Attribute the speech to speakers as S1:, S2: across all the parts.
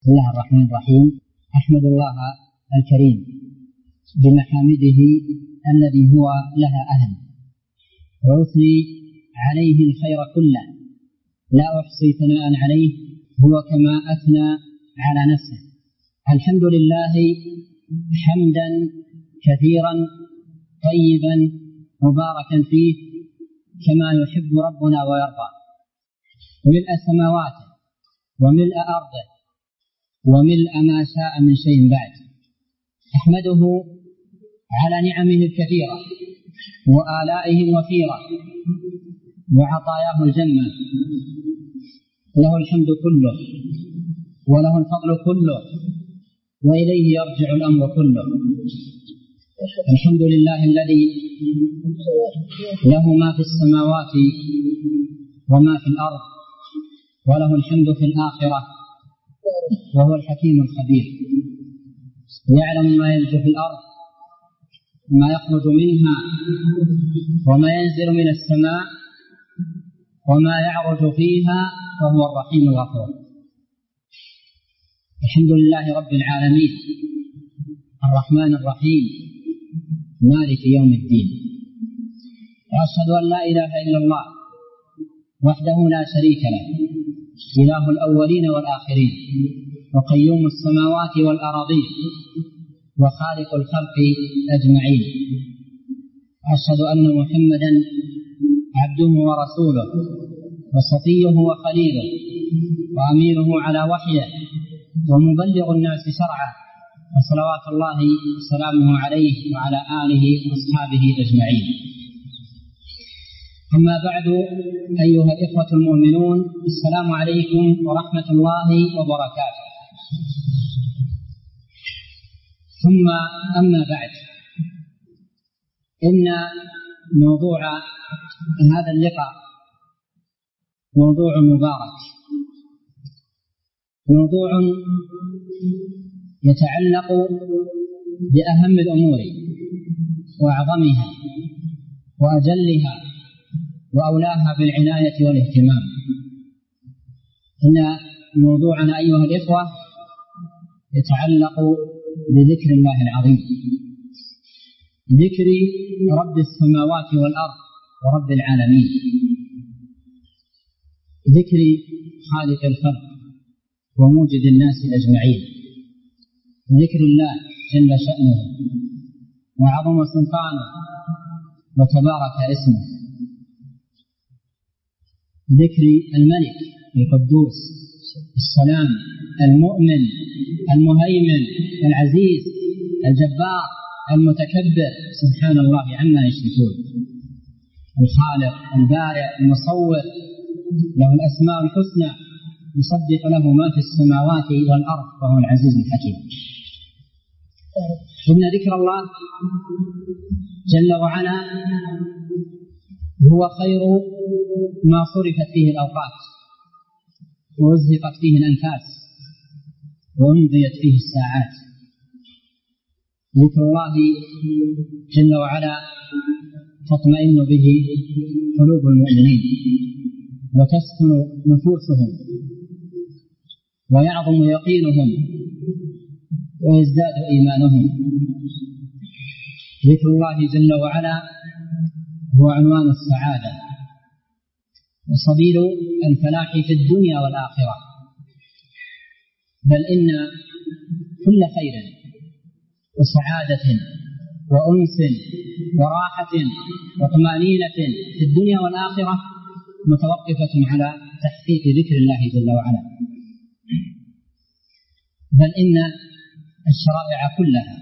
S1: بسم الله الرحمن الرحيم. أحمد الله الكريم بمحامده الذي هو لها أهل، وأثني عليه الخير كله، لا أحصي ثناء عليه هو كما أثنى على نفسه. الحمد لله حمدا كثيرا طيبا مباركا فيه كما يحب ربنا ويرضى، ملء سماواته وملء أرضه وملء ما شاء من شيء بعد. أحمده على نعمه الكثيرة وآلائه الوفيرة وعطاياه الجمة، له الحمد كله وله الفضل كله وإليه يرجع الأمر كله. الحمد لله الذي له ما في السماوات وما في الأرض، وله الحمد في الآخرة، وهو الحكيم الخبير، يعلم ما يلج في الأرض ما يخرج منها وما ينزل من السماء وما يعرج فيها، وهو الرحيم الغفور. الحمد لله رب العالمين الرحمن الرحيم مالك يوم الدين، وأشهد أن لا إله إلا الله وحده لا شريك له، إله الأولين والآخرين وقيوم السماوات والأراضين وخالق الخلق أجمعين. أشهد أن محمدا عبده ورسوله وصفيه وخليله وأميره على وحيه ومبلغ الناس شرعه، وصلوات الله وسلامه عليه وعلى آله وأصحابه أجمعين. أما بعد، أيها الإخوة المؤمنون، السلام عليكم ورحمة الله وبركاته. ثم أما بعد، إن موضوع هذا اللقاء موضوع مبارك، موضوع يتعلق بأهم الأمور وأعظمها وأجلها وأولاها بالعناية والاهتمام. إن موضوعنا أيها الإخوة يتعلق بذكر الله العظيم، ذكر رب السماوات والأرض ورب العالمين، ذكر خالق الخلق وموجد الناس أجمعين، ذكر الله جل شأنه وعظم سلطانه وتبارك اسمه، ذكر الملك القدوس السلام المؤمن المهيمن العزيز الجبار المتكبر، سبحان الله عما يشركون، الخالق البارئ المصور، له الأسماء الحسنى، يسبح له ما في السماوات والأرض وهو العزيز الحكيم. إن ذكر الله جل وعلا هو خير ما صرفت فيه الأوقات ووزقت فيه الأنفاس وأمضيت فيه الساعات. ذكر الله جل وعلا تطمئن به قلوب المؤمنين وتسكن نفوسهم ويعظم يقينهم ويزداد إيمانهم. ذكر الله جل وعلا هو عنوان السعادة وسبيل الفلاح في الدنيا والآخرة، بل إن كل خير وسعادة وأنس وراحة وطمأنينة في الدنيا والآخرة متوقفة على تحقيق ذكر الله جل وعلا، بل إن الشرائع كلها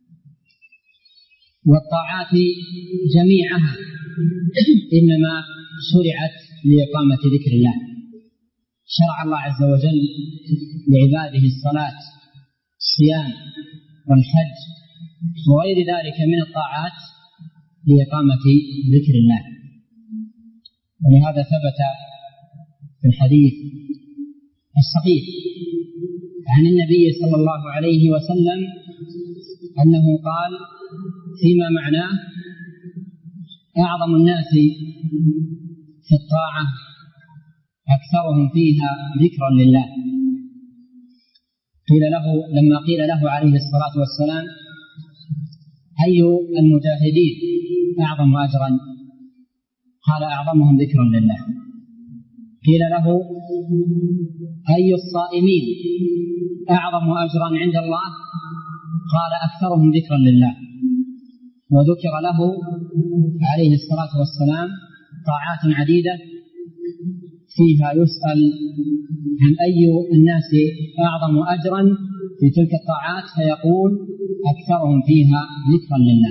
S1: والطاعات جميعها إنما شرعت لإقامة ذكر الله. شرع الله عز وجل لعباده الصلاة الصيام والحج وغير ذلك من الطاعات لإقامة ذكر الله. ولهذا ثبت في الحديث الصحيح عن النبي صلى الله عليه وسلم أنه قال فيما معناه: أعظم الناس في الطاعة أكثرهم فيها ذكرا لله. لما قيل له عليه الصلاة والسلام: أي المجاهدين أعظم أجرا؟ قال: أعظمهم ذكرا لله. قيل له: أي الصائمين أعظم أجرا عند الله؟ قال: أكثرهم ذكرا لله. وذكر له عليه الصلاة والسلام طاعات عديدة فيها يسأل عن أي الناس أعظم أجرا في تلك الطاعات، فيقول: أكثرهم فيها ذكرا لله.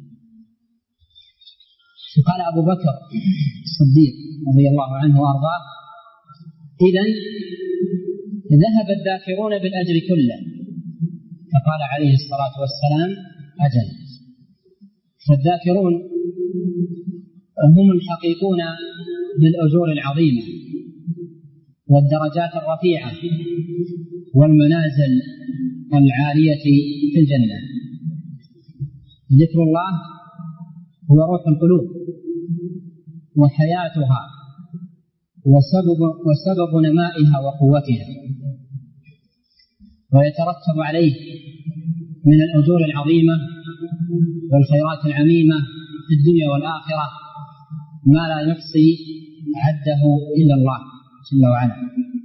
S1: فقال أبو بكر الصديق رضي الله عنه وأرضاه: إذن ذهب الذاكرون بالأجر كله. فقال عليه الصلاة والسلام: أجل، فالذاكرون هم الحقيقون بالأجور العظيمة والدرجات الرفيعة والمنازل العالية في الجنة. ذكر الله هو روح القلوب وحياتها وسبب نمائها وقوتها، ويترتب عليه من الأجور العظيمة والخيرات العميمة في الدنيا والآخرة ما لا يحصي عده إلا الله جل وعلا.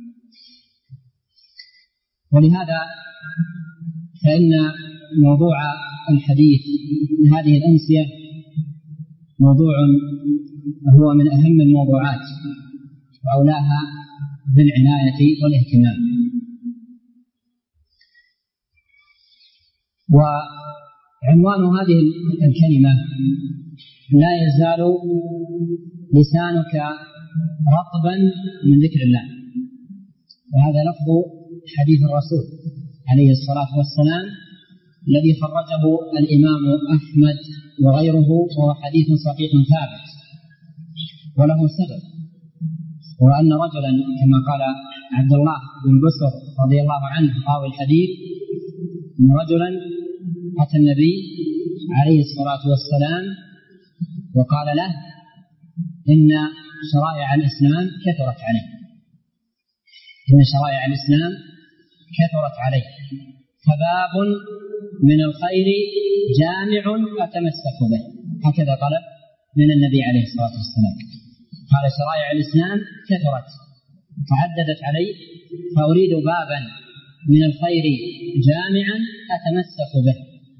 S1: ولهذا فإن موضوع الحديث من هذه الأمسية موضوع هو من أهم الموضوعات وأولاها بالعناية والاهتمام. وعنوان هذه الكلمة: لا يزال لسانك رطبا من ذكر الله. وهذا لفظ حديث الرسول عليه الصلاة والسلام الذي خرجه الإمام أحمد وغيره، وهو حديث صحيح ثابت وله سبب، وأن رجلا كما قال عبد الله بن بسر رضي الله عنه راوي الحديث: أن رجلا أتى النبي عليه الصلاة والسلام وقال له: إن شرائع الإسلام كثرت عليه، إن شرائع الإسلام كثرت عليه، فباب من الخير جامع أتمسك به. هكذا طلب من النبي عليه الصلاة والسلام، قال: شرائع الإسلام كثرت تعددت علي، فأريد بابا من الخير جامعا أتمسك به.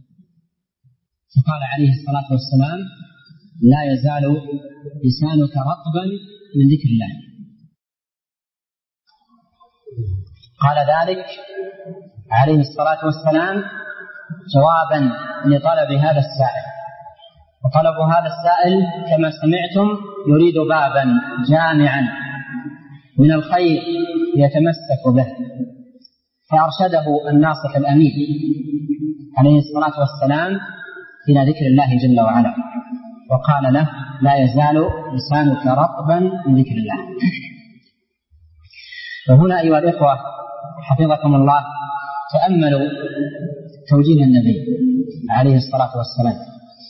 S1: فقال عليه الصلاة والسلام: لا يزال لسانك رطبا من ذكر الله. قال ذلك عليه الصلاة والسلام جوابا لطلب هذا السائل، وطلب هذا السائل كما سمعتم يريد بابا جامعا من الخير يتمسك به، فأرشده الناصح الأمين عليه الصلاة والسلام إلى ذكر الله جل وعلا، وقال له: لا يزال لسانك رطبا من ذكر الله. وهنا أيها الإخوة حفظكم الله تأملوا توجيه النبي عليه الصلاة والسلام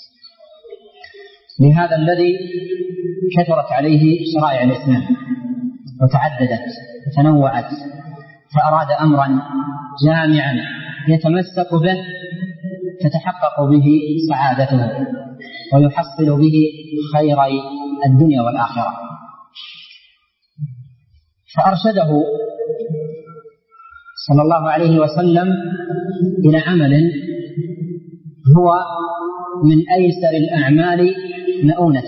S1: لهذا الذي كثرت عليه شرائع الإسلام وتعددت وتنوعت، فأراد أمرا جامعا يتمسك به تتحقق به سعادته ويحصل به خيري الدنيا والآخرة. فأرشده صلى الله عليه وسلم إلى عمل هو من أيسر الأعمال مؤونة.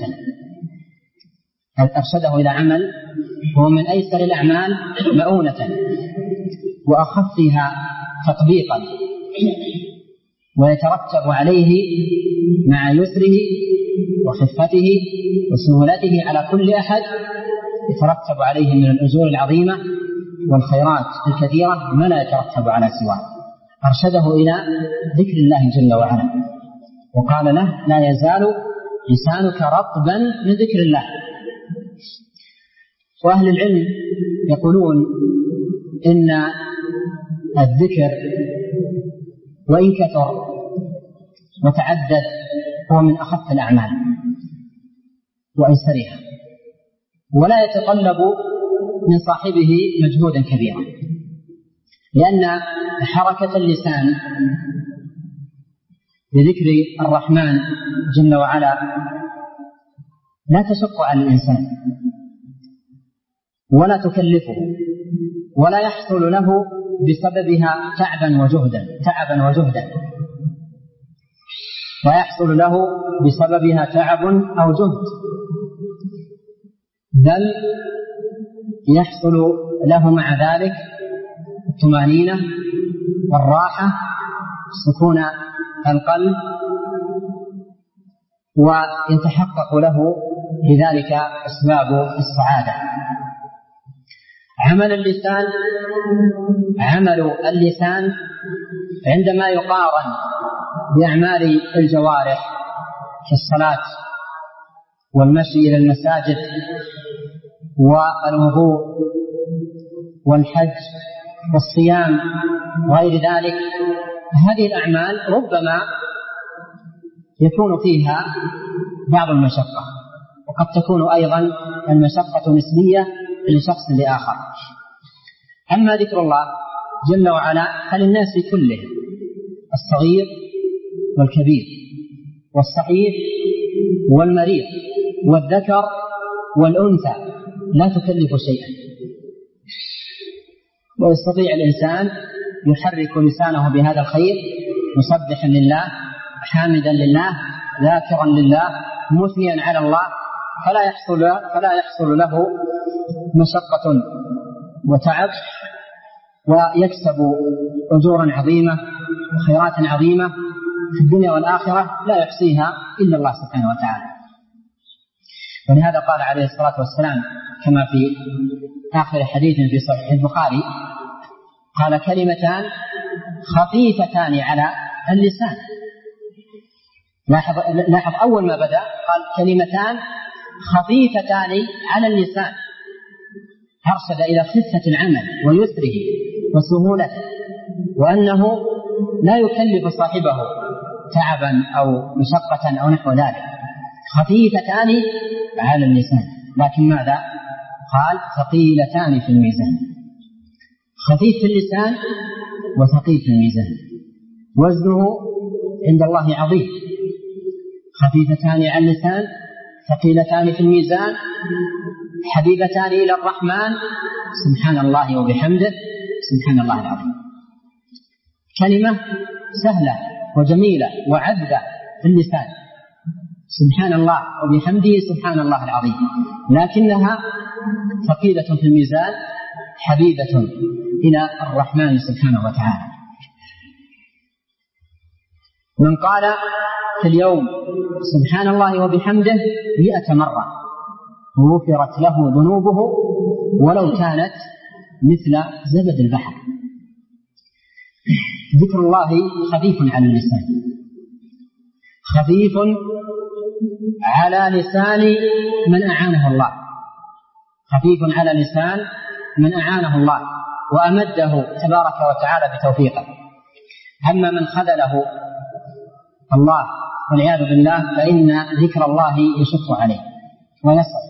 S1: أرشده إلى عمل هو من أيسر الأعمال مؤونة وأخفها تطبيقا، ويترتب عليه مع يسره وخفته وسهولته على كل أحد، يترتب عليه من الأجور العظيمة والخيرات الكثيرة ما لا يترتب على سواه. أرشده إلى ذكر الله جل وعلا، وقال له: لا يزال لسانك رطبا من ذكر الله. وأهل العلم يقولون إن الذكر وإن كثر وتعدد هو من أخف الأعمال وأيسرها، ولا يتطلب من صاحبه مجهودا كبيرا، لأن حركة اللسان بذكر الرحمن جل وعلا لا تشق على الإنسان ولا تكلفه ولا يحصل له بسببها تعبا وجهدا لا يحصل له بسببها تعب أو جهد، بل يحصل له مع ذلك الطمأنينة والراحة، سكون القلب، ويتحقق له بذلك أسباب السعادة. عمل اللسان عندما يقارن بأعمال الجوارح كالصلاة والمشي إلى المساجد والوضوء والحج والصيام وغير ذلك، هذه الأعمال ربما يكون فيها بعض المشقة، وقد تكون أيضا المشقة نسبية لشخص لآخر. أما ذكر الله جل وعلا فللناس كلهم، الصغير والكبير والصحيح والمريض والذكر والأنثى، لا تكلف شيئا، ويستطيع الإنسان يحرك لسانه بهذا الخير مسبحا لله، حامدا لله، ذاكرا لله، مثنيا على الله، فلا يحصل له مشقة وتعب، ويكسب أجورا عظيمة وخيرات عظيمة في الدنيا والآخرة لا يحصيها إلا الله سبحانه وتعالى. ولهذا قال عليه الصلاة والسلام كما في آخر حديث في صحيح البخاري، قال: كلمتان خفيفتان على اللسان. لاحظ أول ما بدأ قال كلمتان خفيفتان على اللسان، أرشد إلى خفة العمل ويسره وسهولته، وأنه لا يكلف صاحبه تعبا أو مشقة أو نحو ذلك، خفيفتان على اللسان. لكن ماذا قال؟ ثقيلتان في الميزان. خفيف في اللسان وثقيل في الميزان، وزنه عند الله عظيم. خفيفتان على اللسان، ثقيلتان في الميزان، حبيبتان إلى الرحمن، سبحان الله وبحمده، سبحان الله العظيم. كلمة سهلة وجميلة وعذبة في اللسان، سبحان الله وبحمده، سبحان الله العظيم، لكنها ثقيلة في الميزان، حبيبة إلى الرحمن سبحانه وتعالى. من قال في اليوم سبحان الله وبحمده 100 مرة غفرت له ذنوبه ولو كانت مثل زبد البحر. ذكر الله خفيف على اللسان، خفيف على لسان من أعانه الله، خفيف على لسان من أعانه الله وأمده تبارك وتعالى بتوفيقه. أما من خذله الله والعياذ بالله فإن ذكر الله يشق عليه ويصعب،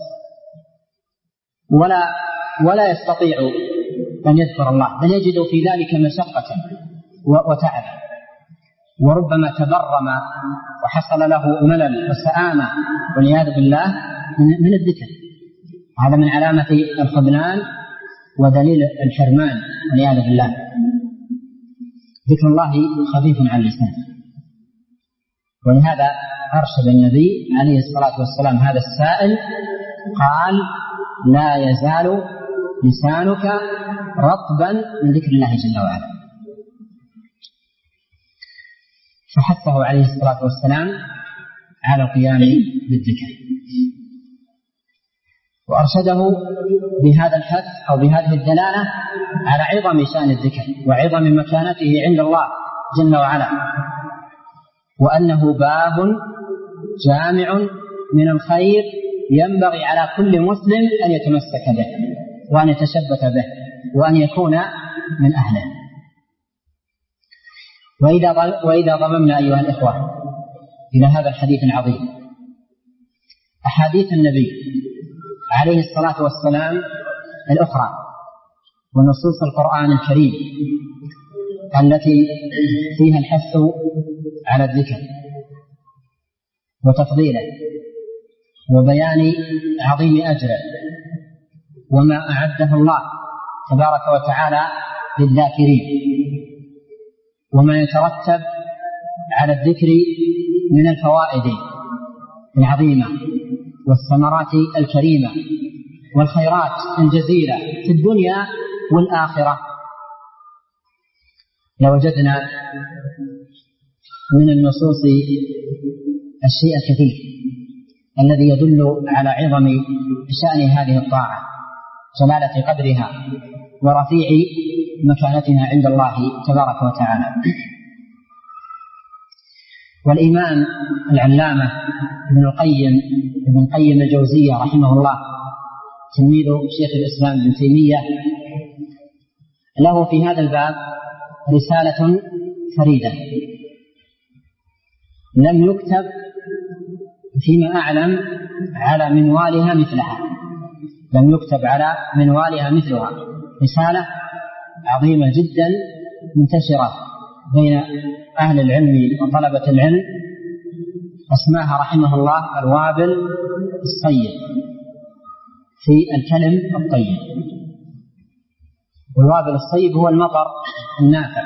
S1: ولا يستطيع أن يذكر الله، بل يجد في ذلك مشقة وتعبا، وربما تبرم وحصل له ملل وسآمة والعياذ بالله من الذكر. هذا من علامة الخذلان ودليل الحرمان والعياذ بالله. ذكر الله خفيف على اللسان، ولهذا أرشد النبي عليه الصلاة والسلام هذا السائل، قال: لا يزال لسانك رطبا من ذكر الله جل وعلا. فحثه عليه الصلاة والسلام على القيام بالذكر، وأرشده بهذا الحث أو بهذه الدلالة على عظم شأن الذكر وعظم مكانته عند الله جل وعلا، وأنه باب جامع من الخير ينبغي على كل مسلم أن يتمسك به وأن يتشبث به وأن يكون من أهله. وإذا ضممنا أيها الإخوة إلى هذا الحديث العظيم أحاديث النبي عليه الصلاة والسلام الأخرى ونصوص القرآن الكريم التي فيها الحث على الذكر وتفضيله وبيان عظيم أجره وما أعده الله تبارك وتعالى للذاكرين، وما يترتب على الذكر من الفوائد العظيمة والثمرات الكريمة والخيرات الجزيلة في الدنيا والآخرة. لوجدنا من النصوص الشيء الكثير الذي يدل على عظم شأن هذه الطاعة، جلالة قدرها ورفيع مكانتها عند الله تبارك وتعالى. والإمام العلامة ابن القيم الجوزية رحمه الله تلميذ شيخ الإسلام ابن تيمية له في هذا الباب رسالة فريدة لم يكتب فيما أعلم على منوالها مثلها، لم يكتب على منوالها مثلها، رسالة عظيمة جدا منتشرة بين أهل العلم وطلبة العلم، اسماها رحمه الله الوابل الصيب في الكلم الطيب. والوابل الصيب هو المطر النافع.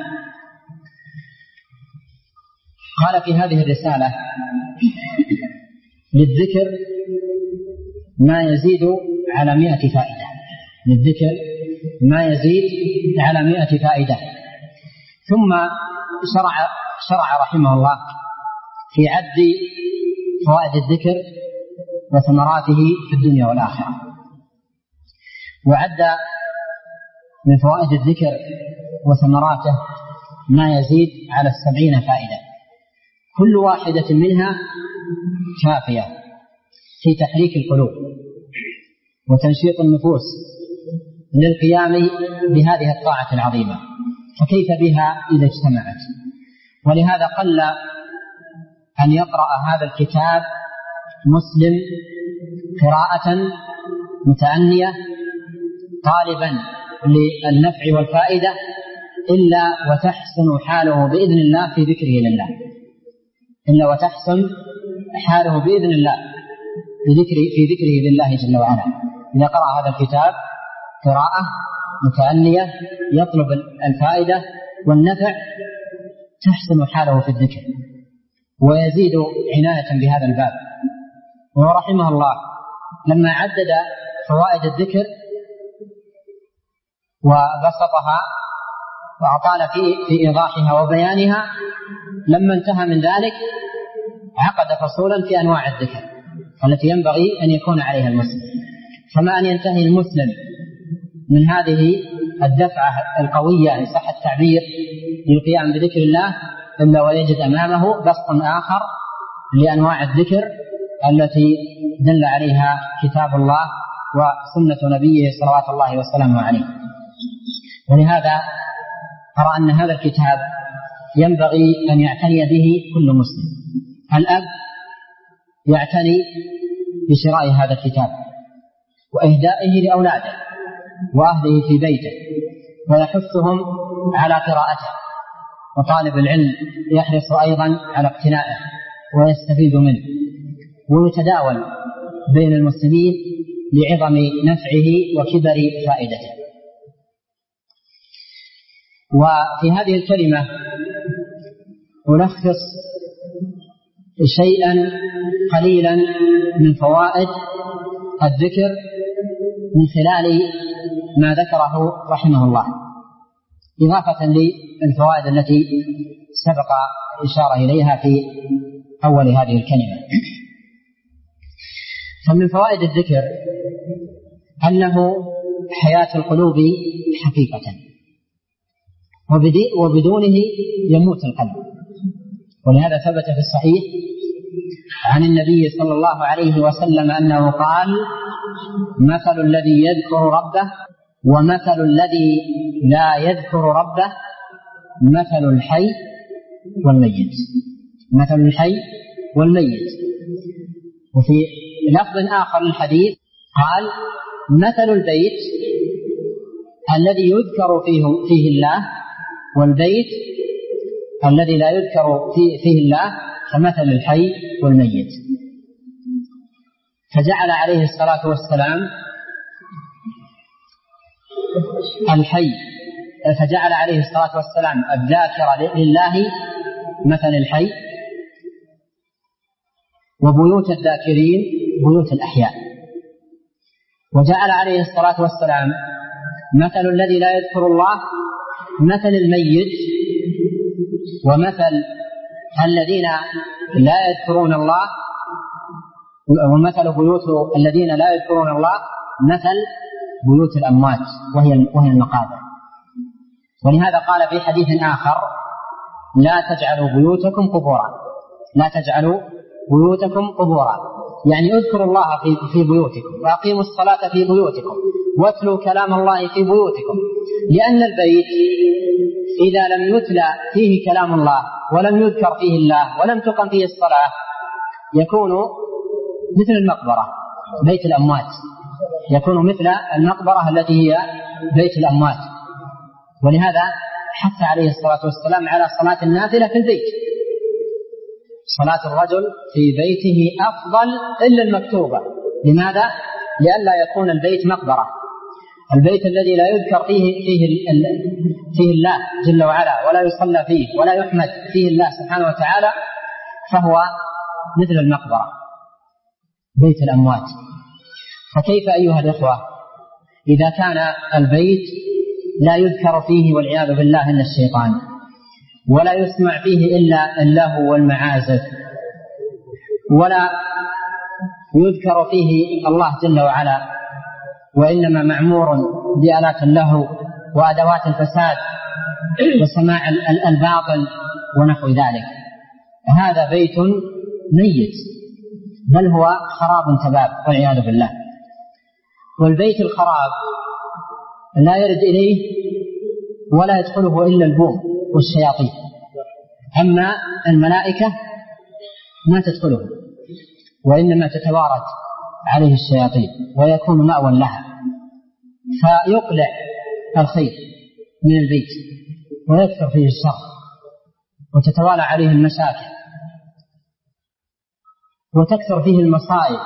S1: قال في هذه الرسالة: للذكر ما يزيد على 100 فائدة، للذكر ما يزيد على 100 فائدة. ثم شرع رحمه الله في عد فوائد الذكر وثمراته في الدنيا والآخرة، وعد من فوائد الذكر وثمراته ما يزيد على 70 فائدة، كل واحدة منها كافية في تحريك القلوب وتنشيط النفوس للقيام بهذه الطاعة العظيمة، فكيف بها إذا اجتمعت؟ ولهذا قل أن يقرأ هذا الكتاب مسلم قراءة متأنية طالبا للنفع والفائدة إلا وتحسن حاله بإذن الله في ذكره لله، إلا وتحسن حاله بإذن الله في ذكره لله جل وعلا. إذا قرأ هذا الكتاب قراءة متأنية يطلب الفائدة والنفع تحسن حاله في الذكر ويزيد عناية بهذا الباب. ورحمه الله لما عدد فوائد الذكر وبسطها وأطال في إيضاحها وبيانها، لما انتهى من ذلك عقد فصولا في أنواع الذكر التي ينبغي أن يكون عليها المسلم. فما أن ينتهي المسلم من هذه الدفعة القوية إن صح التعبير للقيام بذكر الله إلا ويجد أمامه بسط آخر لأنواع الذكر التي دل عليها كتاب الله وسنة نبيه صلوات الله وسلامه عليه. ولهذا أرى أن هذا الكتاب ينبغي أن يعتني به كل مسلم. الأب يعتني بشراء هذا الكتاب وإهدائه لأولاده وأهله في بيته ويحثهم على قراءته، وطالب العلم يحرص أيضا على اقتنائه ويستفيد منه ويتداول بين المسلمين لعظم نفعه وكبر فائدته. وفي هذه الكلمة ألخص شيئا قليلا من فوائد الذكر من خلال ما ذكره رحمه الله، إضافة للفوائد التي سبق الإشارة إليها في أول هذه الكلمة. فمن فوائد الذكر أنه حياة القلوب حقيقة، وبدونه يموت القلب. ولهذا ثبت في الصحيح عن النبي صلى الله عليه وسلم أنه قال: مثل الذي يذكر ربه ومثل الذي لا يذكر ربه مثل الحي والميت، مثل الحي والميت. وفي لفظ آخر للحديث قال: مثل البيت الذي يذكر فيه الله والبيت الذي لا يذكر فيه الله كمثل الحي والميت. فجعل عليه الصلاة والسلام الذاكر لله مثل الحي، وبيوت الذاكرين بيوت الأحياء. وجعل عليه الصلاة والسلام مثل الذي لا يذكر الله مثل الميت، ومثل الذين لا يذكرون الله، ومثل بيوت الذين لا يذكرون الله مثل بيوت الأموات وهي المقابر. ولهذا قال في حديث آخر: لا تجعلوا بيوتكم قبورا، يعني اذكروا الله في بيوتكم، وأقيموا الصلاة في بيوتكم، واتلوا كلام الله في بيوتكم. لأن البيت إذا لم يتلى فيه كلام الله ولم يذكر فيه الله ولم تقم فيه الصلاة يكون مثل المقبرة بيت الأموات، يكون مثل المقبرة التي هي بيت الأموات. ولهذا حث عليه الصلاة والسلام على صلاة النافلة في البيت. صلاة الرجل في بيته أفضل إلا المكتوبة. لماذا؟ لئلا يكون البيت مقبرة. البيت الذي لا يذكر فيه الله جل وعلا ولا يصلى فيه ولا يحمد فيه الله سبحانه وتعالى فهو مثل المقبرة بيت الأموات. فكيف أيها الإخوة إذا كان البيت لا يذكر فيه والعياذ بالله إلا الشيطان، ولا يسمع فيه إلا اللهو والمعازف، ولا يذكر فيه الله جل وعلا، وإنما معمور بآلات اللهو وأدوات الفساد وسماع الباطل ونحو ذلك، هذا بيت ميت، بل هو خراب تباب والعياذ بالله. والبيت الخراب لا يرد إليه ولا يدخله إلا البوم والشياطين، أما الملائكة ما تدخله، وإنما تتوارد عليه الشياطين ويكون مأوى لها، فيقلع الخير من البيت ويكثر فيه الشر وتتوالى عليه المشاكل وتكثر فيه المصائب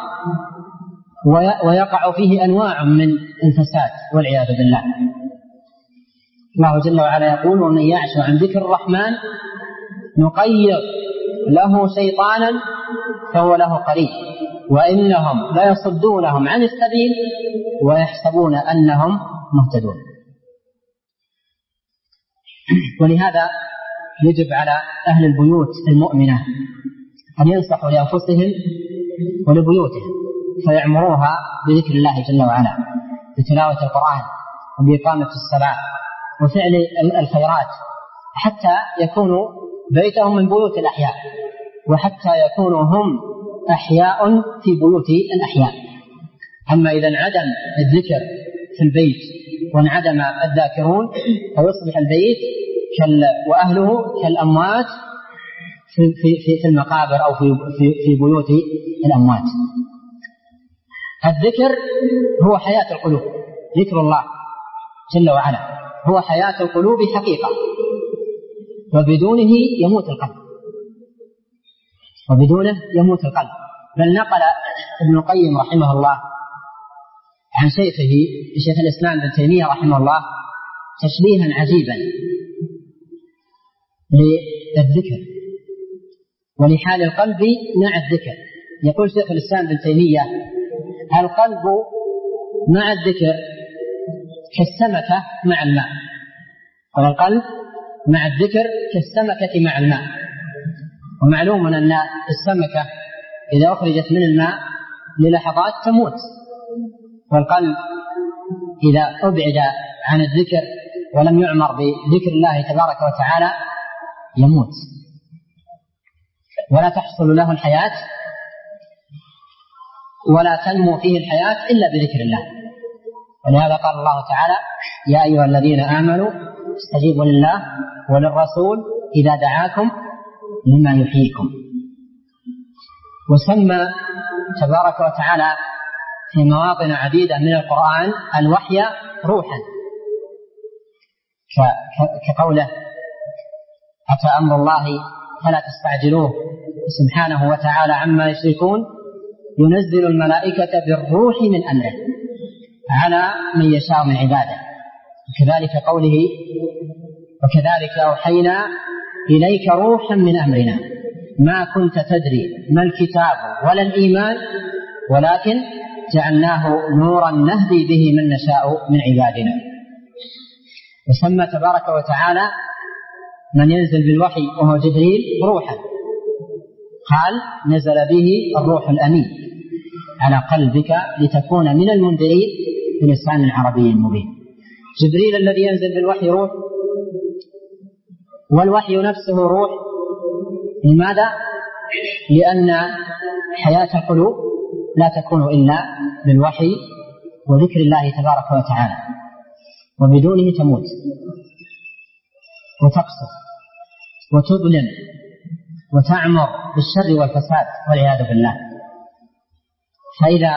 S1: ويقع فيه أنواع من الفساد والعياذ بالله. الله جل وعلا يقول: ومن يعش عن ذكر الرحمن نقيض له شيطانا فهو له قرين وإنهم لا يصدونهم عن السبيل ويحسبون أنهم مهتدون. ولهذا يجب على أهل البيوت المؤمنة أن ينصحوا لأنفسهم ولبيوتهم فيعمروها بذكر الله جل وعلا، بتلاوة القرآن وبإقامة الصلاة وفعل الخيرات، حتى يكونوا بيتهم من بيوت الأحياء، وحتى يكونوا هم أحياء في بيوت الأحياء. أما إذا انعدم الذكر في البيت وانعدم الذاكرون فيصبح البيت وأهله كالأموات في المقابر أو في بيوت الأموات. الذكر هو حياة القلوب، ذكر الله جل وعلا هو حياة القلوب حقيقة، وبدونه يموت القلب. بل نقل ابن القيم رحمه الله عن شيخه شيخ الإسلام ابن تيمية رحمه الله تشبيها عجيبا للذكر ولحال القلب مع الذكر. يقول شيخ الإسلام ابن تيمية: القلب مع الذكر كالسمكة مع الماء. والقلب مع الذكر كالسمكة مع الماء. ومعلوم أن السمكة إذا أخرجت من الماء للحظات تموت، والقلب إذا أبعد عن الذكر ولم يعمر بذكر الله تبارك وتعالى يموت ولا تحصل له الحياة ولا تنمو فيه الحياة إلا بذكر الله. ولهذا قال الله تعالى: يا أيها الذين آمنوا استجيبوا لله وللرسول إذا دعاكم لما يحييكم. وسمى تبارك وتعالى في مواطن عديدة من القرآن الوحي روحا، كقوله: أتى أمر الله فلا تستعجلوه سبحانه وتعالى عما يشركون ينزل الملائكة بالروح من أمره على من يشاء من عباده. وكذلك قوله وكذلك أوحينا إليك روحا من أمرنا ما كنت تدري ما الكتاب ولا الإيمان ولكن جعلناه نورا نهدي به من نشاء من عبادنا. وسمى تبارك وتعالى من ينزل بالوحي وهو جبريل روحا، قال نزل به الروح الأمين على قلبك لتكون من المنذرين بلسان عربي مبين. جبريل الذي ينزل بالوحي روح، والوحي نفسه روح. لماذا؟ لأن حياة القلوب لا تكون إلا بالوحي وذكر الله تبارك وتعالى، وبدونه تموت وتقصر وتظلم وتعمر بالشر والفساد والعياذ بالله. فإذا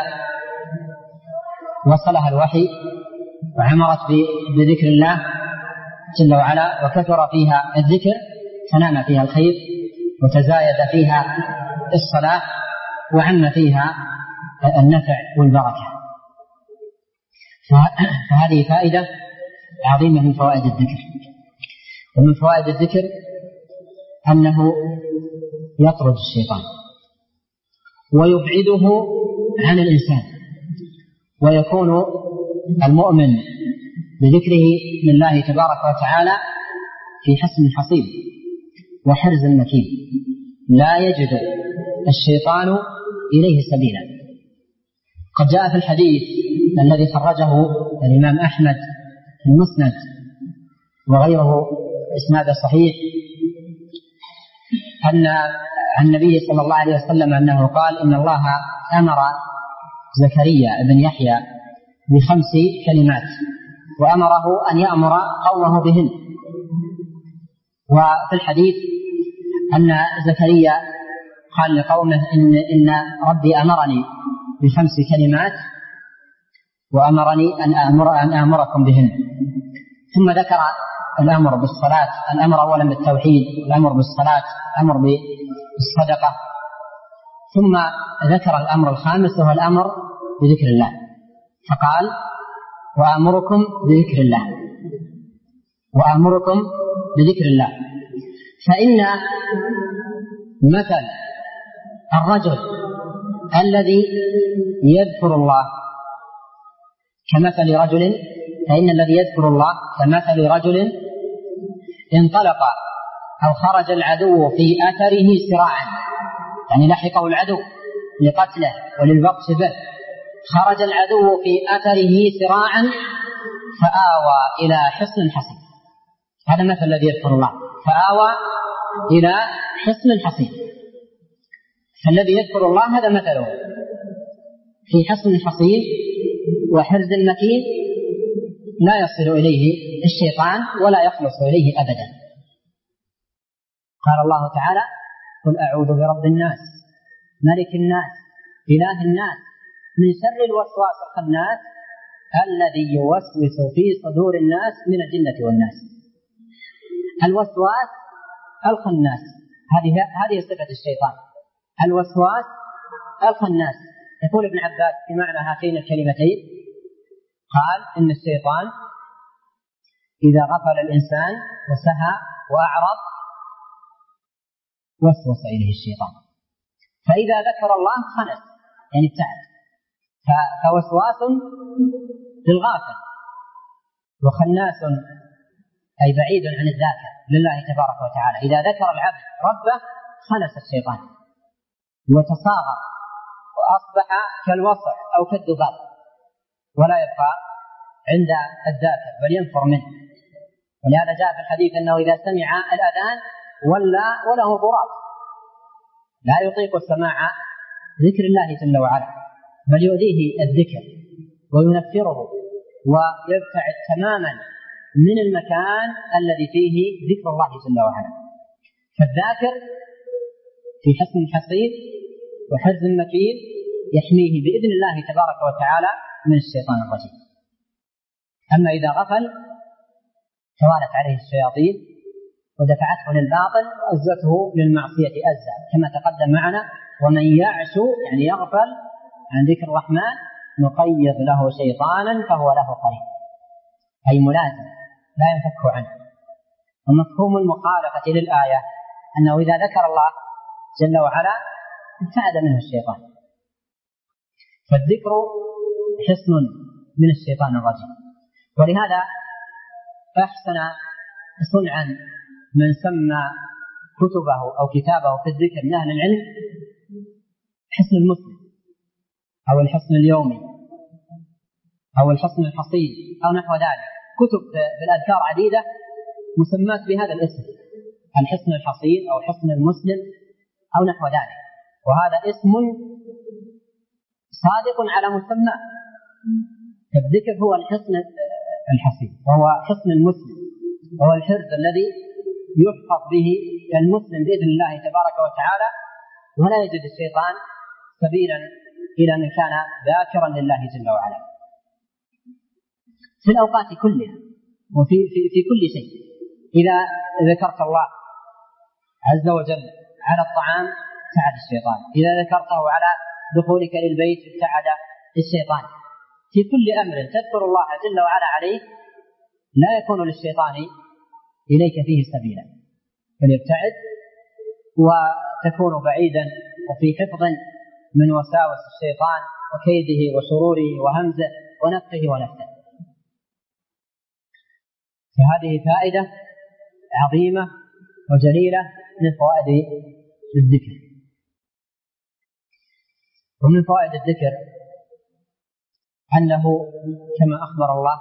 S1: وصلها الوحي وعمرت بذكر الله جل وعلا وكثر فيها الذكر تنام فيها الخير وتزايد فيها الصلاح وعم فيها النفع والبركة. فهذه فائدة عظيمة من فوائد الذكر. ومن فوائد الذكر أنه يطرد الشيطان ويبعده عن الإنسان، ويكون المؤمن بذكره لله تبارك وتعالى في حصن حصين وحرز مكين لا يجد الشيطان إليه سبيلا. قد جاء في الحديث الذي خرجه الإمام أحمد في المسند وغيره إسناد صحيح أن عن النبي صلى الله عليه وسلم أنه قال إن الله أمر زكريا بن يحيى ب5 كلمات وأمره أن يأمر قومه بهن. وفي الحديث أن زكريا قال لقومه إن ربي أمرني ب5 كلمات وأمرني أن آمركم بهن. ثم ذكر الأمر بالصلاة، الأمر أولا بالتوحيد، الأمر بالصلاة، الأمر بالصدقة، ثم ذكر الأمر الخامس وهو الأمر بذكر الله، فقال وأمركم بذكر الله، وأمركم بذكر الله. فإن مثل الرجل الذي يذكر الله كمثل رجل، فإن الذي يذكر الله كمثل رجل انطلق أو خرج العدو في أثره سراعا، يعني لحقه العدو لقتله وللبطش به، خرج العدو في أثره سراعا فآوى إلى حصن حصين. هذا مثل الذي يذكر الله، فآوى إلى حصن حصين. فالذي يذكر الله هذا مثله في حصن حصين وحرز مكين لا يصل إليه الشيطان ولا يخلص إليه أبدا. قال الله تعالى قل أعوذ برب الناس ملك الناس إله الناس من شر الوسواس الخناس الذي يوسوس في صدور الناس من الجنة والناس. الوسواس الخناس هذه صفة الشيطان، الوسواس الخناس. يقول ابن عباس في معنى هاتين الكلمتين قال إن الشيطان إذا غفل الإنسان وسهى وأعرض وسوس إليه الشيطان، فإذا ذكر الله خنس يعني ابتعد. فوسواس للغافل، وخناس أي بعيد عن الذاكر لله تبارك وتعالى. إذا ذكر العبد ربه خنس الشيطان وتصاغر وأصبح كالوصع أو كالذباب ولا يبقى عند الذاكر بل ينفر منه. ولهذا جاء في الحديث أنه إذا سمع الأذان وله ضراب لا يطيق السماع ذكر الله جل وعلا، بل يؤذيه الذكر وينفره ويبتعد تماما من المكان الذي فيه ذكر الله جل وعلا. فالذاكر في حصن حصين وحرز مكين يحميه بإذن الله تبارك وتعالى من الشيطان الرجيم. أما إذا غفل توالت عليه الشياطين ودفعته للباطل وأزته للمعصية أزا، كما تقدم معنا: ومن يعش يعني يغفل عن ذكر الرحمن نقيض له شيطانا فهو له قرين، أي ملازم لا ينفك عنه. ومفهوم المخالفة للآية أنه إذا ذكر الله جل وعلا ابتعد منه الشيطان، فالذكر حصن من الشيطان الرجيم. ولهذا أحسن صنعا من سمى كتبه أو كتابه في الذكر من أهل العلم حصن المسلم أو الحصن اليومي أو الحصن الحصين أو نحو ذلك. كتب في الأذكار عديدة مسمات بهذا الاسم: الحصن الحصين أو حصن المسلم أو نحو ذلك. وهذا اسم صادق على مسمى. الذكر هو الحصن الحصين، وهو حصن المسلم، وهو الحرز الذي يحفظ به المسلم بإذن الله تبارك وتعالى، ولا يجد الشيطان سبيلا إلى من كان ذاكرا لله جل وعلا في الأوقات كلها وفي في كل شيء. إذا ذكرت الله عز وجل على الطعام ابتعد الشيطان، إذا ذكرته على دخولك للبيت ابتعد الشيطان. في كل أمر تذكر الله جل وعلا عليه لا يكون للشيطان إليك فيه سبيلا، فليبتعد وتكون بعيدا وفي حفظ من وساوس الشيطان وكيده وشروره وهمزه ونفخه ونفثه. فهذه فائدة عظيمة وجليلة من فوائد الذكر. ومن فوائد الذكر أنه كما أخبر الله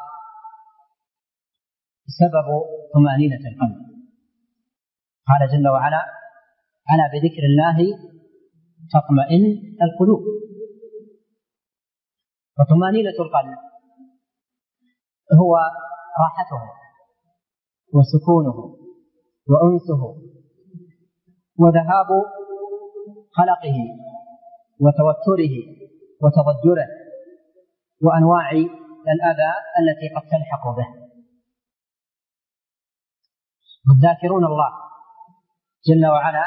S1: سبب طمأنينة القلب. قال جل وعلا: ألا بذكر الله تطمئن القلوب. وطمأنينة القلب هو راحته وسكونه وأنسه وذهاب قلقه وتوتره وتضجره وأنواع الأذى التي قد تلحق به. والذاكرون الله جل وعلا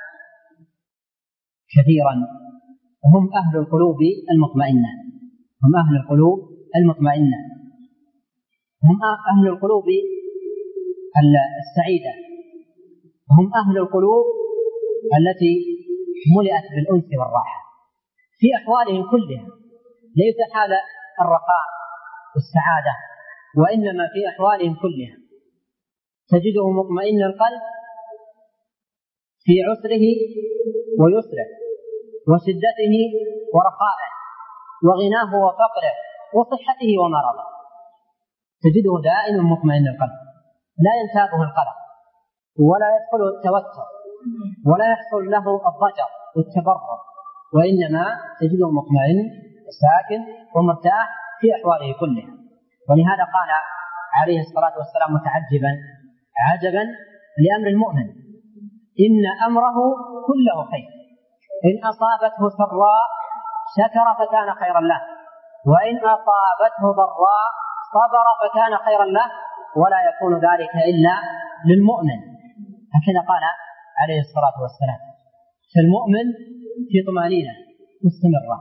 S1: كثيرا هم أهل القلوب المطمئنة، هم أهل القلوب المطمئنة، هم أهل القلوب السعيدة، هم أهل القلوب التي ملئت بالأنس والراحة في أحوالهم كلها، ليس حال الرخاء والسعادة، وإنما في أحوالهم كلها تجده مطمئن القلب في عسره ويسره وشدته ورخائه وغناه وفقره وصحته ومرضه، تجده دائما مطمئن القلب، لا ينتابه القلق ولا يدخله التوتر ولا يحصل له الضجر والتبرد، وإنما تجده مطمئن ساكن ومرتاح في أحواله كلها. ولهذا قال عليه الصلاة والسلام متعجبا: عجبا لأمر المؤمن إن أمره كله خير، إن أصابته سراء شكر فكان خيرا له، وإن أصابته ضراء صبر فكان خيرا له، ولا يكون ذلك إلا للمؤمن. هكذا قال عليه الصلاة والسلام. فالمؤمن في طمأنينة مستمرة،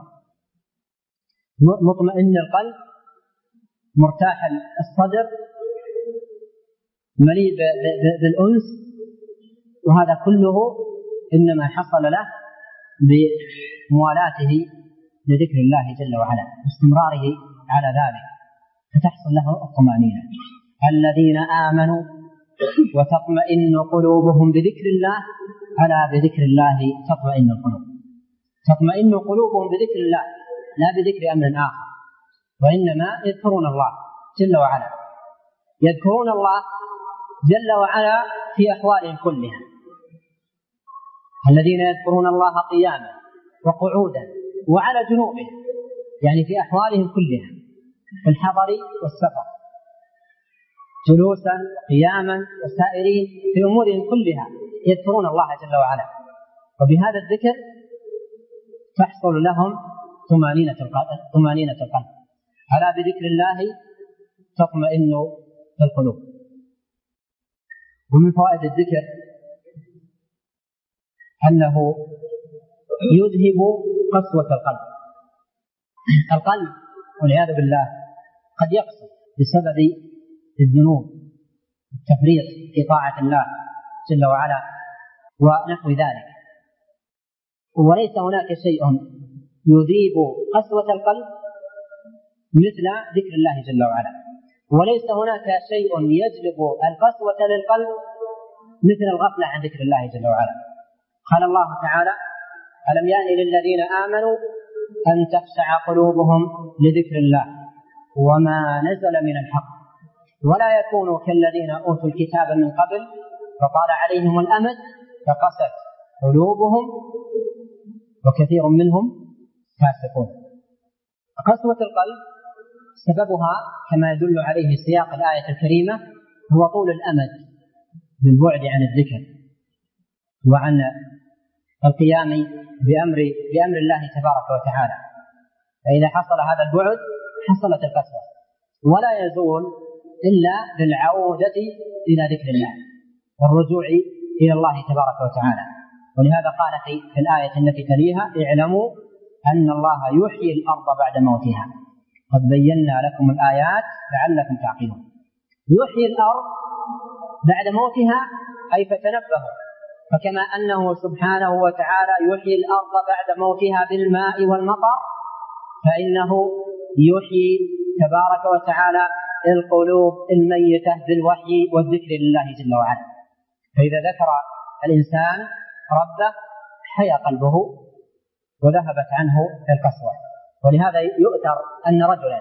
S1: مطمئن القلب، مرتاح الصدر، مليء بالأنس، وهذا كله إنما حصل له بموالاته لذكر الله جل وعلا واستمراره على ذلك، فتحصل له الطمأنينة. الذين آمنوا وتطمئن قلوبهم بذكر الله، ألا بذكر الله تطمئن القلوب. تطمئن قلوبهم بذكر الله لا بذكر أمر آخر، وإنما يذكرون الله جل وعلا، يذكرون الله جل وعلا في أحوالهم كلها. الذين يذكرون الله قياما وقعودا وعلى جنوبهم، يعني في أحوالهم كلها، في الحضر والسفر، جلوسا قياما وسائرين، في أمورهم كلها يذكرون الله جل وعلا، وبهذا الذكر تحصل لهم طمأنينة القلب. ألا بذكر الله تطمئن القلوب. ومن فوائد الذكر أنه يذهب قسوة القلب. القلب والعياذ بالله قد يقسو بسبب الذنوب، التفريط في طاعة الله جل وعلا ونحو ذلك، وليس هناك شيء يذيب قسوة القلب مثل ذكر الله جل وعلا، وليس هناك شيء يجلب القسوة للقلب مثل الغفلة عن ذكر الله جل وعلا. قال الله تعالى: ألم يأن للذين آمنوا أن تخشع قلوبهم لذكر الله وما نزل من الحق ولا يكونوا كالذين أوتوا الكتاب من قبل فطال عليهم الأمد فقست قلوبهم وكثير منهم فاسقون. قسوة القلب سببها كما يدل عليه سياق الآية الكريمة هو طول الأمد بالبعد عن الذكر وعن القيام بأمر الله تبارك وتعالى، فإذا حصل هذا البعد حصلت القسوة، ولا يزول إلا بالعودة إلى ذكر الله والرجوع إلى الله تبارك وتعالى. ولهذا قال في الآية التي تليها: اعلموا أن الله يحيي الأرض بعد موتها قد بينا لكم الآيات لعلكم تعقلون. يحيي الأرض بعد موتها أي فتنبهوا، فكما أنه سبحانه وتعالى يحيي الأرض بعد موتها بالماء والمطر فإنه يحيي تبارك وتعالى القلوب الميتة بالوحي والذكر لله جل وعلا. فإذا ذكر الإنسان ربه حيا قلبه وذهبت عنه القسوة. ولهذا يؤثر أن رجلا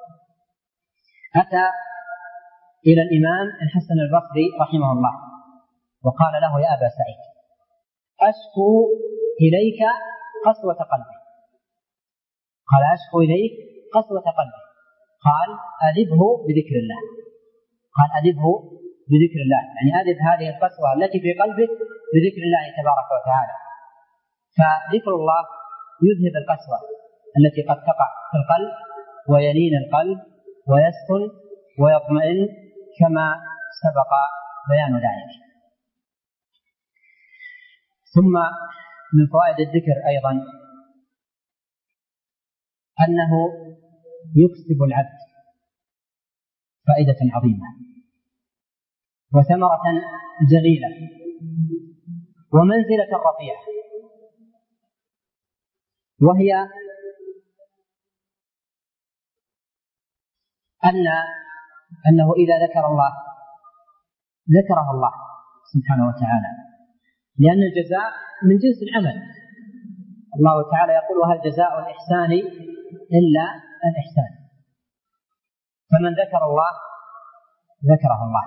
S1: أتى إلى الإمام الحسن البصري رحمه الله وقال له: يا أبا سعيد، أشكو إليك قسوة قلبي. قال: أشكو إليك قسوة قلبي. قال: أذبه بذكر الله. قال: أذبه بذكر الله، يعني أذب هذه القسوة التي في قلبك بذكر الله تبارك وتعالى. فذكر الله يذهب القسوة التي قد تقع في القلب ويلين القلب ويسكن ويطمئن كما سبق بيان ذلك. ثم من فوائد الذكر أيضا أنه يكسب العبد فائدة عظيمة وثمرة جليلة ومنزلة رفيعة، وهي أنه إذا ذكر الله ذكره الله سبحانه وتعالى، لأن الجزاء من جنس العمل. الله تعالى يقول: وهل جزاء الإحسان إلا الإحسان. فمن ذكر الله ذكره الله،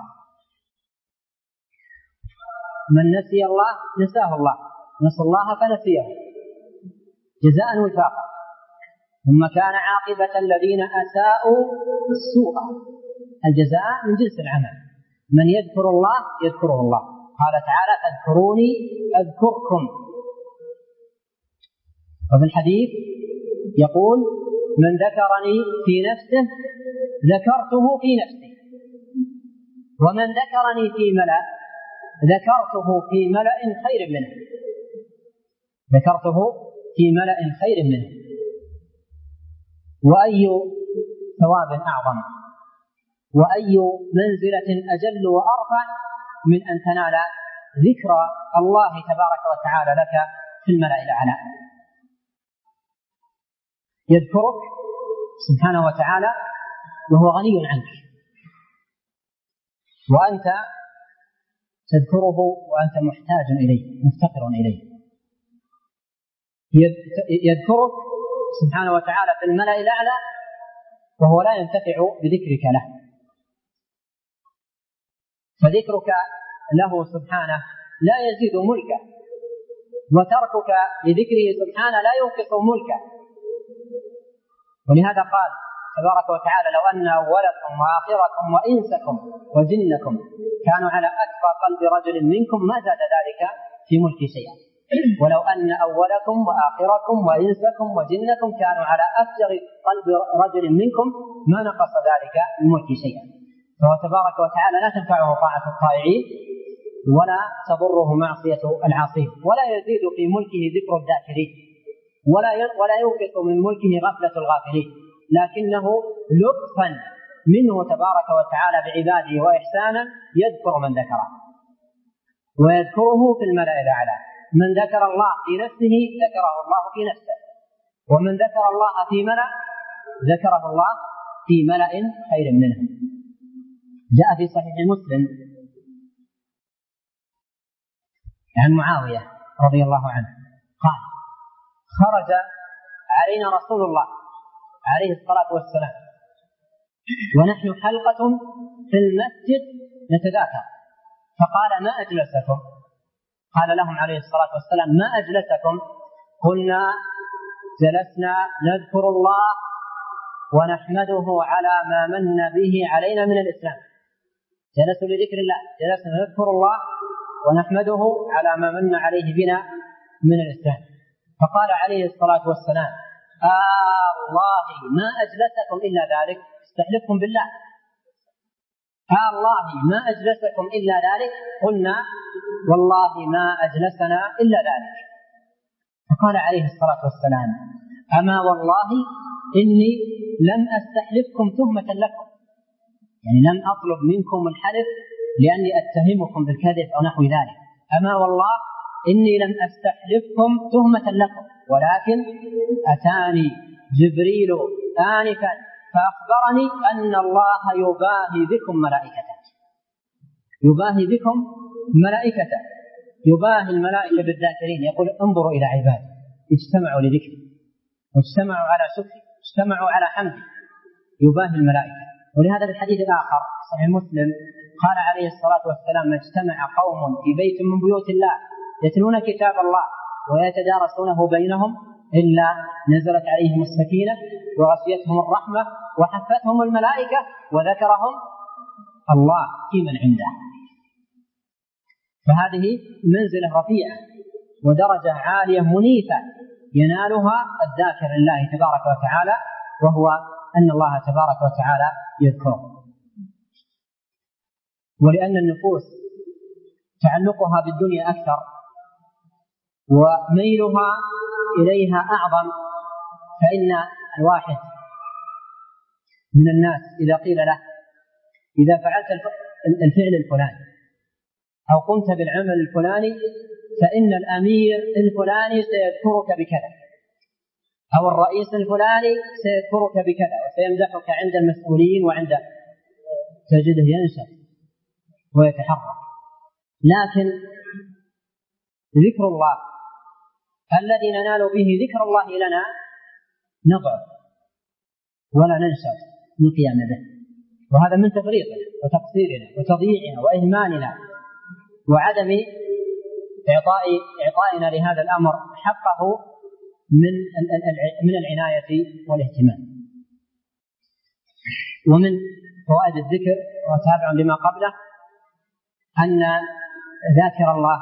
S1: من نسي الله نساه الله، نسى الله فنسيه جزاء وفاقا. ثم كان عاقبة الذين أساءوا السوء. الجزاء من جنس العمل، من يذكر الله يذكره الله. قال تعالى: فاذكروني أذكركم. وفي الحديث يقول: من ذكرني في نفسه ذكرته في نفسي، ومن ذكرني في ملأ ذكرته في ملأ خير منه. ذكرته في ملأ خير منه. وأي ثواب أعظم وأي منزلة أجل وأرفع من أن تنال ذكر الله تبارك وتعالى لك في الملأ الأعلى. يذكرك سبحانه وتعالى وهو غني عنك، وأنت تذكره وأنت محتاج إليه مفتقر إليه. يذكرك سبحانه وتعالى في الملأ الأعلى وهو لا ينتفع بذكرك له، فذكرك له سبحانه لا يزيد ملكه، وتركك لذكره سبحانه لا ينقص ملكه. ولهذا قال تبارك وتعالى: لو أن أولكم وآخركم وإنسكم وجنكم كانوا على أتقى قلب رجل منكم ما زاد ذلك في ملك شيئا. ولو أن أولكم وآخركم وإنسكم وجنكم كانوا على أفجر قلب رجل منكم ما نقص ذلك من ملك شيئا. فهو تبارك وتعالى لا تنفعه طاعة الطائعين ولا تضره معصية العاصين، ولا يزيد في ملكه ذكر الذاكرين، ولا ينقص من ملكه غفلة الغافلين، لكنه لطفا منه تبارك وتعالى بعباده وإحسانا يذكر من ذكره ويذكره في الملأ الأعلى. من ذكر الله في نفسه ذكره الله في نفسه، ومن ذكر الله في ملأ ذكره الله في ملأ خير منه. جاء في صحيح مسلم عن معاوية رضي الله عنه قال: خرج علينا رسول الله عليه الصلاة والسلام ونحن حلقة في المسجد نتذاكر، فقال: ما أجلسكم؟ قال لهم عليه الصلاة والسلام: ما أجلسكم؟ قلنا: جلسنا نذكر الله ونحمده على ما من به علينا من الإسلام. جلسوا لذكر الله، جلسنا نذكر الله ونحمده على ما من عليه بنا من الإسلام. فقال عليه الصلاة والسلام: الله ما أجلسكم إلا ذلك. استحلفكم بالله، الله ما أجلسكم إلا ذلك. قلنا: والله ما أجلسنا إلا ذلك. فقال عليه الصلاة والسلام: أما والله إني لم أستحلفكم تهمة لكم، يعني لم أطلب منكم الحلف لأني أتهمكم بالكذب أو نحو ذلك. أما والله إني لم أستحلفكم تهمة لكم، ولكن أتاني جبريل آنفا فأخبرني أن الله يباهي بكم ملائكته، يباهي بكم ملائكته، يباهي الملائكة بالذاكرين، يقول: انظروا إلى عبادي اجتمعوا لذكري واجتمعوا على شكري اجتمعوا على حمدي، يباهي الملائكة. ولهذا في الحديث الآخر صحيح مسلم قال عليه الصلاة والسلام: ما اجتمع قوم في بيت من بيوت الله يتلون كتاب الله ويتدارسونه بينهم إلا نزلت عليهم السكينة وغشيتهم الرحمة وحفتهم الملائكة وذكرهم الله في من عنده. فهذه منزلة رفيعة ودرجة عالية منيفة ينالها الذاكر لله تبارك وتعالى، وهو أن الله تبارك وتعالى يذكره. ولأن النفوس تعلقها بالدنيا أكثر وميلها إليها أعظم، فإن الواحد من الناس إذا قيل له: إذا فعلت الفعل الفلاني أو قمت بالعمل الفلاني فإن الأمير الفلاني سيذكرك بكذا، أو الرئيس الفلاني سيذكرك بكذا وسيمدحك عند المسؤولين وعند، تجده ينشط ويتحرك. لكن ذكر الله الذي ننال به ذكر الله لنا نضعف ولا ننشط من قيام به، وهذا من تفريطنا وتقصيرنا وتضييعنا وإهمالنا وعدم إعطائنا لهذا الأمر حقه من العناية والاهتمام. ومن فوائد الذكر وتابع لما قبله أن ذاكر الله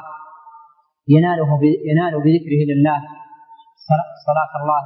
S1: ينال بذكره لله صلاة الله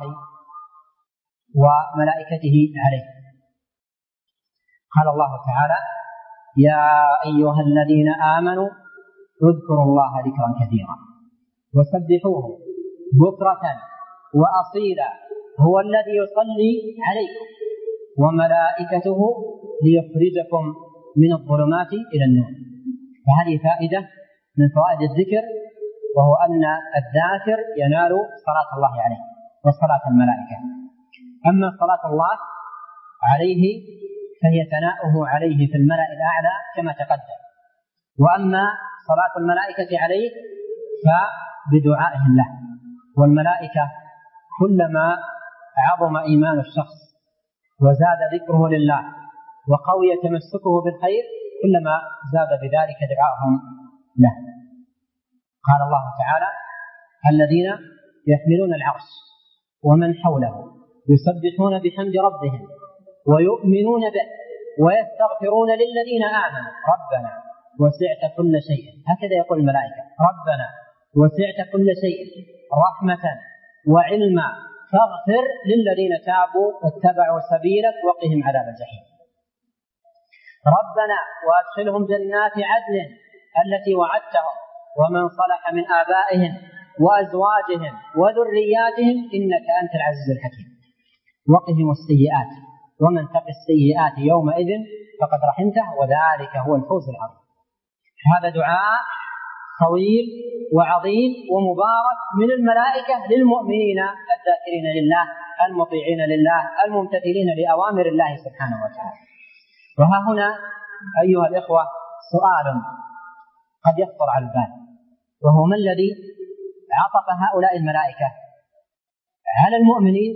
S1: وملائكته عليه. قال الله تعالى: يا أيها الذين آمنوا اذكروا الله ذكرا كثيرا وسبحوه بكرة وأصيلا هو الذي يصلي عليكم وملائكته ليخرجكم من الظلمات إلى النور. فهذه فائدة من فوائد الذكر، وهو أن الذاكر ينال صلاة الله عليه وصلاة الملائكة. أما صلاة الله عليه فهي ثناؤه عليه في الملأ الأعلى كما تقدم، وأما صلاة الملائكة عليه فبدعائهم له. والملائكة كلما عظم إيمان الشخص وزاد ذكره لله وقوي تمسكه بالخير كلما زاد بذلك دعاءهم له. قال الله تعالى: الذين يحملون العرش ومن حوله يسبحون بحمد ربهم ويؤمنون به ويستغفرون للذين آمنوا ربنا وسعت كل شيء. هكذا يقول الملائكة: ربنا وسعت كل شيء رحمة وعلما فاغفر للذين تابوا واتبعوا سبيلك وقهم عذاب الجحيم. ربنا وادخلهم جنات عدن التي وعدتهم ومن صلح من آبائهم وأزواجهم وذرياتهم إنك أنت العزيز الحكيم وقهم السيئات ومن تق السيئات يومئذ فقد رحمته وذلك هو الفوز العظيم. هذا دعاء طويل وعظيم ومبارك من الملائكة للمؤمنين الذاكرين لله المطيعين لله الممتثلين لأوامر الله سبحانه وتعالى. وها هنا أيها الإخوة سؤال قد يخطر على البال، وهو ما الذي عطف هؤلاء الملائكة على المؤمنين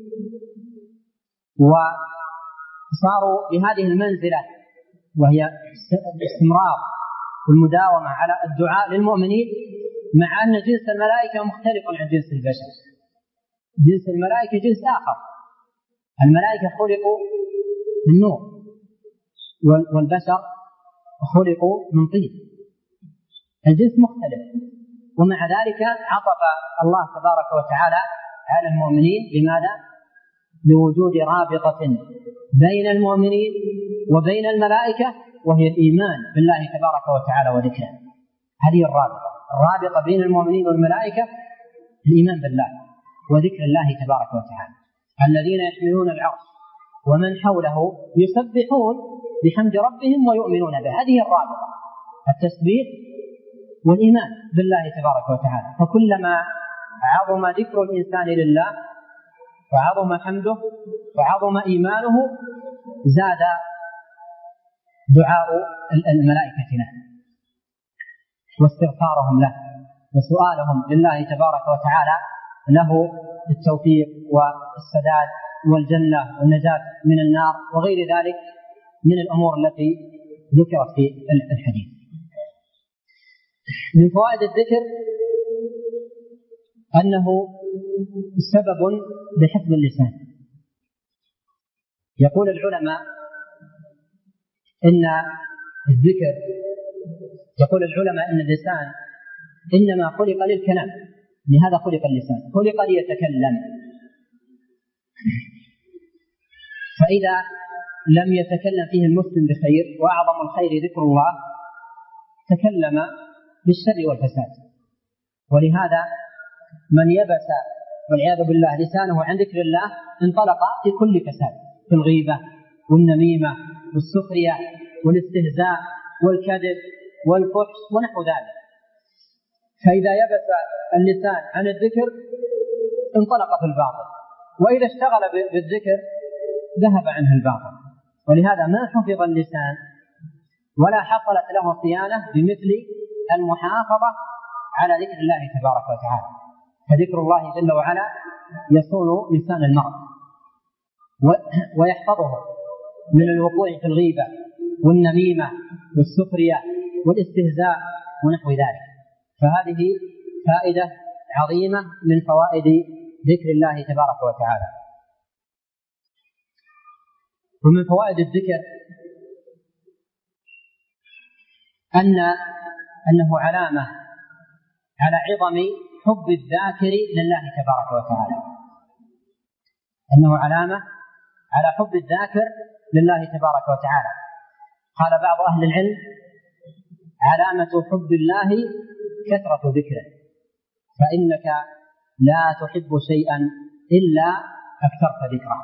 S1: وصاروا بهذه المنزلة وهي الاستمرار والمداومة على الدعاء للمؤمنين مع أن جنس الملائكة مختلف عن جنس البشر. جنس الملائكة جنس آخر، الملائكة خلقوا من نور والبشر خلقوا من طين، الجنس مختلف، ومع ذلك عطف الله تبارك وتعالى على المؤمنين. لماذا؟ لوجود رابطة بين المؤمنين وبين الملائكة وهي الإيمان بالله تبارك وتعالى وذكره. هذه الرابطة بين المؤمنين والملائكة الإيمان بالله وذكر الله تبارك وتعالى. الذين يحملون العرش ومن حوله يسبحون بحمد ربهم ويؤمنون به. هذه الرابطة، التسبيح والإيمان بالله تبارك وتعالى. فكلما عظم ذكر الإنسان لله وعظم حمده وعظم إيمانه زاد دعاء الملائكة له واستغفارهم له وسؤالهم لله تبارك وتعالى له التوفيق والسداد والجنة والنجاة من النار وغير ذلك من الأمور التي ذكرت في الحديث. من فوائد الذكر أنه سبب لحفظ اللسان. يقول العلماء إن الذكر، يقول العلماء إن اللسان إنما خلق للكلام، لهذا خلق اللسان، خلق ليتكلم. فإذا لم يتكلم فيه المسلم بخير وأعظم الخير ذكر الله تكلم بالشر والفساد. ولهذا من يبس والعياذ بالله لسانه عن ذكر الله انطلق في كل فساد، في الغيبة والنميمة والسخرية والاستهزاء والكذب والفحش ونحو ذلك. فإذا يبس اللسان عن الذكر انطلق في الباطل، وإذا اشتغل بالذكر ذهب عنه الباطل. ولهذا ما حفظ اللسان ولا حصلت له صيانة بمثل المحافظة على ذكر الله تبارك وتعالى. فذكر الله جل وعلا يصون لسان المرء ويحفظه من الوقوع في الغيبة والنميمة والسخرية والاستهزاء ونحو ذلك. فهذه فائدة عظيمة من فوائد ذكر الله تبارك وتعالى. ومن فوائد الذكر أنه علامة على عظم حب الذاكر لله تبارك وتعالى، أنه علامة على حب الذاكر لله تبارك وتعالى. قال بعض أهل العلم: علامة حب الله كثرة ذكره، فإنك لا تحب شيئا إلا أكثرت ذكره.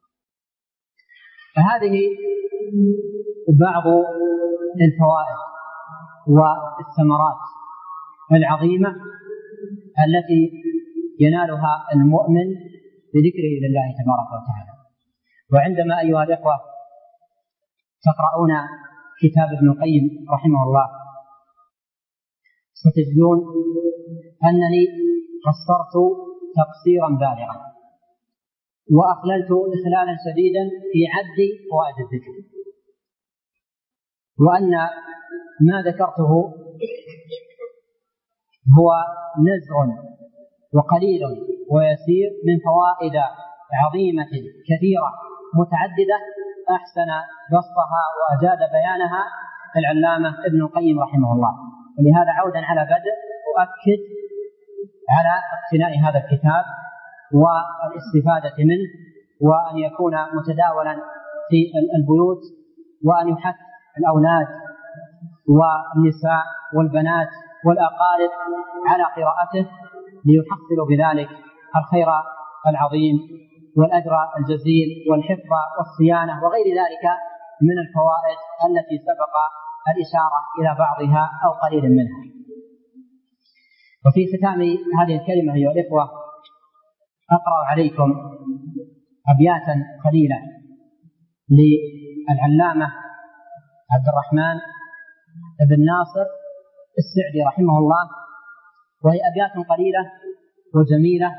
S1: فهذه بعض الفوائد والثمرات العظيمة التي ينالها المؤمن بذكره لله تبارك وتعالى. وعندما أيها الإخوة تقرؤون كتاب ابن القيم رحمه الله ستجدون أنني قصرت تقصيرا بالغا وأخللت إخلالا شديدا في عد فوائد الذكر، وأن ما ذكرته هو نزع وقليل ويسير من فوائد عظيمة كثيرة متعددة أحسن بسطها وأجاد بيانها العلامة ابن القيم رحمه الله. ولهذا عودا على بدء أؤكد على اقتناء هذا الكتاب والاستفادة منه، وأن يكون متداولا في البيوت، وأن يحث الأولاد والنساء والبنات والأقارب على قراءته ليحصلوا بذلك الخير العظيم والأجر الجزيل والحفظ والصيانة وغير ذلك من الفوائد التي سبق الإشارة إلى بعضها أو قليل منها. وفي ختام هذه الكلمة أيها الإخوة أقرأ عليكم أبياتا قليلة للعلامة عبد الرحمن بن ناصر السعدي رحمه الله، وهي أبيات قليلة وجميلة،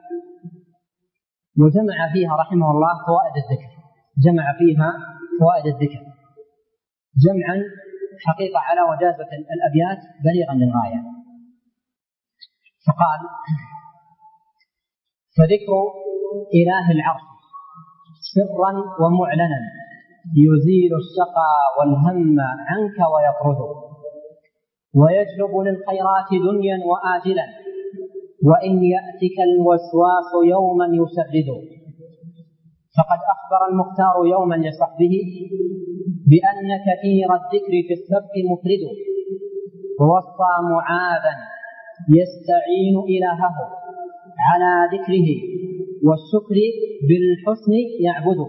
S1: وجمع فيها رحمه الله فوائد الذكر، جمع فيها فوائد الذكر جمعا حقيقة على وجازة الأبيات بليغا للغاية. فقال: فذكر إله العرش سرا ومعلنا يزيل الشقى والهم عنك ويطرده، ويجلب للخيرات دنيا وآجلا، وإن يأتك الوسواس يوما يسرده. فقد أخبر المختار يوما لصحبه بأن كثير الذكر في السبق مفرد، ووصى معاذا يستعين إلهه على ذكره والشكر بالحسن يعبده.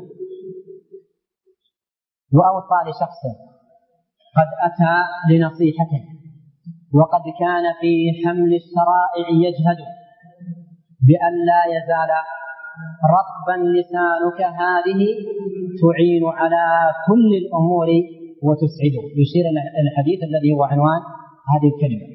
S1: وأوصى لشخص قد أتى لنصيحته وقد كان في حمل الشرائع يجهد بأن لا يزال رطبا لسانك هذه تعين على كل الأمور وتسعده. يشير إلى الحديث الذي هو عنوان هذه الكلمة.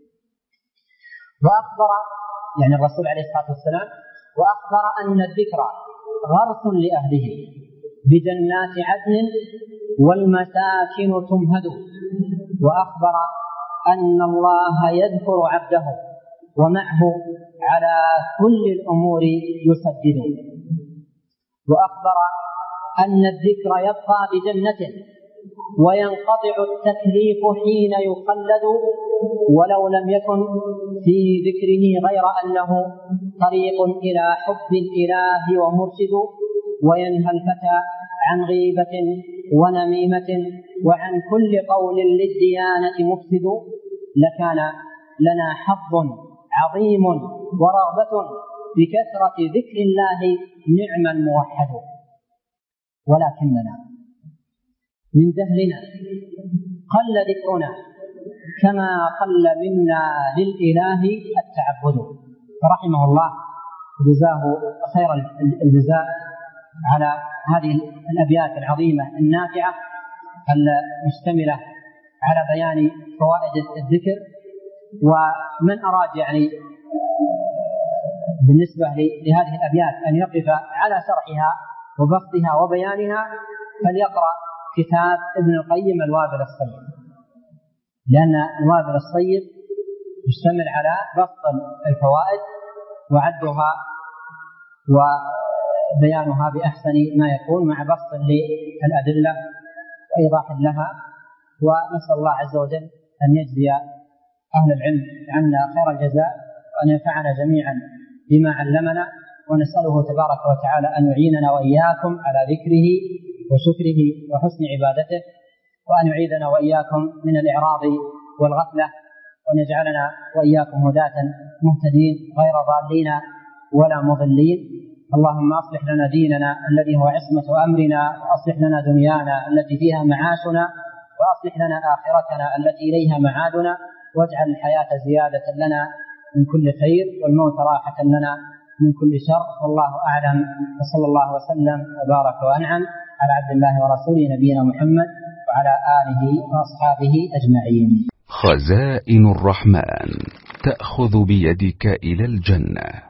S1: وأخبر يعني الرسول عليه الصلاة والسلام وأخبر أن الذكر غرس لأهله بجنات عدن والمساكن تمهد، وأخبر أن الله يذكر عبده ومعه على كل الأمور يسدد، وأخبر أن الذكر يبقى بجنة وينقطع التكليف حين يخلد، ولو لم يكن في ذكره غير أنه طريق إلى حب الإله ومرشد، وينهى الفتى عن غيبة ونميمة وعن كل قول للديانة مفسد. لكان لنا حظ عظيم ورغبة بكثرة ذكر الله نعم الموحد، ولكننا من جهلنا قل ذكرنا كما قل منا للإله التعبد. فرحمه الله جزاه خير الجزاء على هذه الأبيات العظيمة النافعة المشتملة على بيان فوائد الذكر. ومن أراد يعني بالنسبة لهذه الأبيات أن يقف على شرحها وبسطها وبيانها فليقرأ كتاب ابن القيم الوابل الصيب، لأن الوابل الصيب يشتمل على بسط الفوائد وعدها وبيانها بأحسن ما يكون مع بسط للأدلة وإيضاح لها. ونسأل الله عز وجل أن يجزي أهل العلم عنا خير الجزاء وأن ينفعنا جميعا بما علمنا، ونسأله تبارك وتعالى أن يعيننا وإياكم على ذكره وشكره وحسن عبادته، وأن يعيذنا وإياكم من الإعراض والغفلة، وأن يجعلنا وإياكم هداة مهتدين غير ضالين ولا مضلين. اللهم أصلح لنا ديننا الذي هو عصمة أمرنا، وأصلح لنا دنيانا التي فيها معاشنا، وأصلح لنا آخرتنا التي إليها معادنا، واجعل الحياة زيادة لنا من كل خير والموت راحة لنا من كل شر. والله أعلم، وصلى الله وسلم وبارك وأنعم على عبد الله ورسوله نبينا محمد وعلى آله وأصحابه أجمعين.
S2: خزائن الرحمن تأخذ بيدك إلى الجنة.